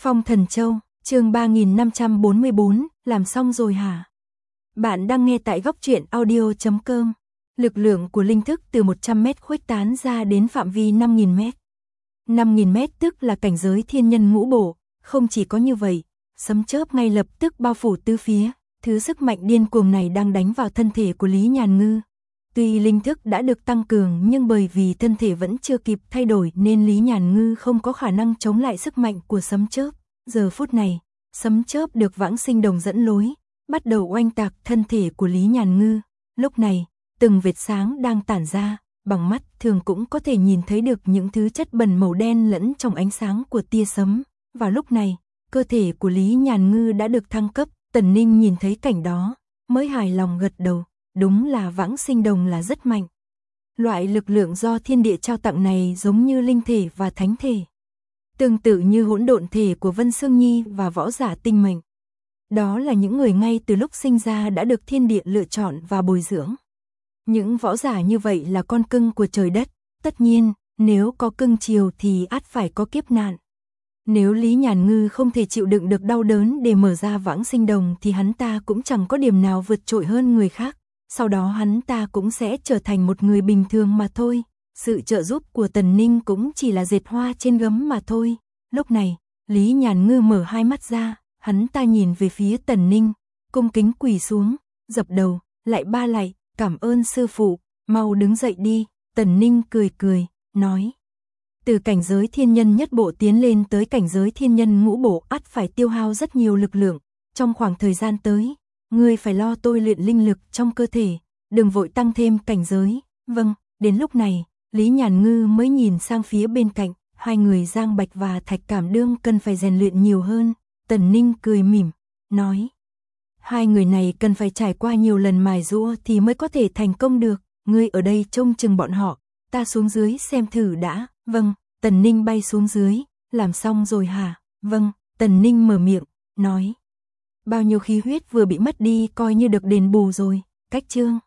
Phong Thần Châu, chương 3544, làm xong rồi hả? Bạn đang nghe tại góc truyện audio.com. Lực lượng của linh thức từ 100m khuếch tán ra đến phạm vi 5000m. 5000m tức là cảnh giới thiên nhân ngũ bổ, không chỉ có như vậy, sấm chớp ngay lập tức bao phủ tứ phía, thứ sức mạnh điên cuồng này đang đánh vào thân thể của Lý Nhàn Ngư. Tuy linh thức đã được tăng cường nhưng bởi vì thân thể vẫn chưa kịp thay đổi nên Lý Nhàn Ngư không có khả năng chống lại sức mạnh của sấm chớp. Giờ phút này, sấm chớp được Vãng Sinh Đồng dẫn lối, bắt đầu oanh tạc thân thể của Lý Nhàn Ngư. Lúc này, từng vệt sáng đang tản ra, bằng mắt thường cũng có thể nhìn thấy được những thứ chất bẩn màu đen lẫn trong ánh sáng của tia sấm. Vào lúc này, cơ thể của Lý Nhàn Ngư đã được thăng cấp. Tần Ninh nhìn thấy cảnh đó, mới hài lòng gật đầu, đúng là Vãng Sinh Đồng là rất mạnh. Loại lực lượng do thiên địa trao tặng này giống như linh thể và thánh thể. Tương tự như hỗn độn thể của Vân Sương Nhi và võ giả tinh mệnh. Đó là những người ngay từ lúc sinh ra đã được thiên địa lựa chọn và bồi dưỡng. Những võ giả như vậy là con cưng của trời đất, tất nhiên, nếu có cưng chiều thì ắt phải có kiếp nạn. Nếu Lý Nhàn Ngư không thể chịu đựng được đau đớn để mở ra Vãng Sinh Đồng thì hắn ta cũng chẳng có điểm nào vượt trội hơn người khác, sau đó hắn ta cũng sẽ trở thành một người bình thường mà thôi. Sự trợ giúp của Tần Ninh cũng chỉ là dệt hoa trên gấm mà thôi. Lúc này, Lý Nhàn Ngư mở hai mắt ra, hắn ta nhìn về phía Tần Ninh, cung kính quỳ xuống, dập đầu, lại cảm ơn sư phụ, mau đứng dậy đi. Tần Ninh cười cười, nói. Từ cảnh giới thiên nhân nhất bộ tiến lên tới cảnh giới thiên nhân ngũ bộ ắt phải tiêu hao rất nhiều lực lượng. Trong khoảng thời gian tới, ngươi phải lo tôi luyện linh lực trong cơ thể, đừng vội tăng thêm cảnh giới. Vâng, đến lúc này, Lý Nhàn Ngư mới nhìn sang phía bên cạnh, hai người Giang Bạch và Thạch Cảm Đương cần phải rèn luyện nhiều hơn. Tần Ninh cười mỉm, nói. Hai người này cần phải trải qua nhiều lần mài giũa thì mới có thể thành công được, ngươi ở đây trông chừng bọn họ, ta xuống dưới xem thử đã. Vâng, Tần Ninh bay xuống dưới, làm xong rồi hả? Vâng, Tần Ninh mở miệng, nói. Bao nhiêu khí huyết vừa bị mất đi coi như được đền bù rồi. Cách chương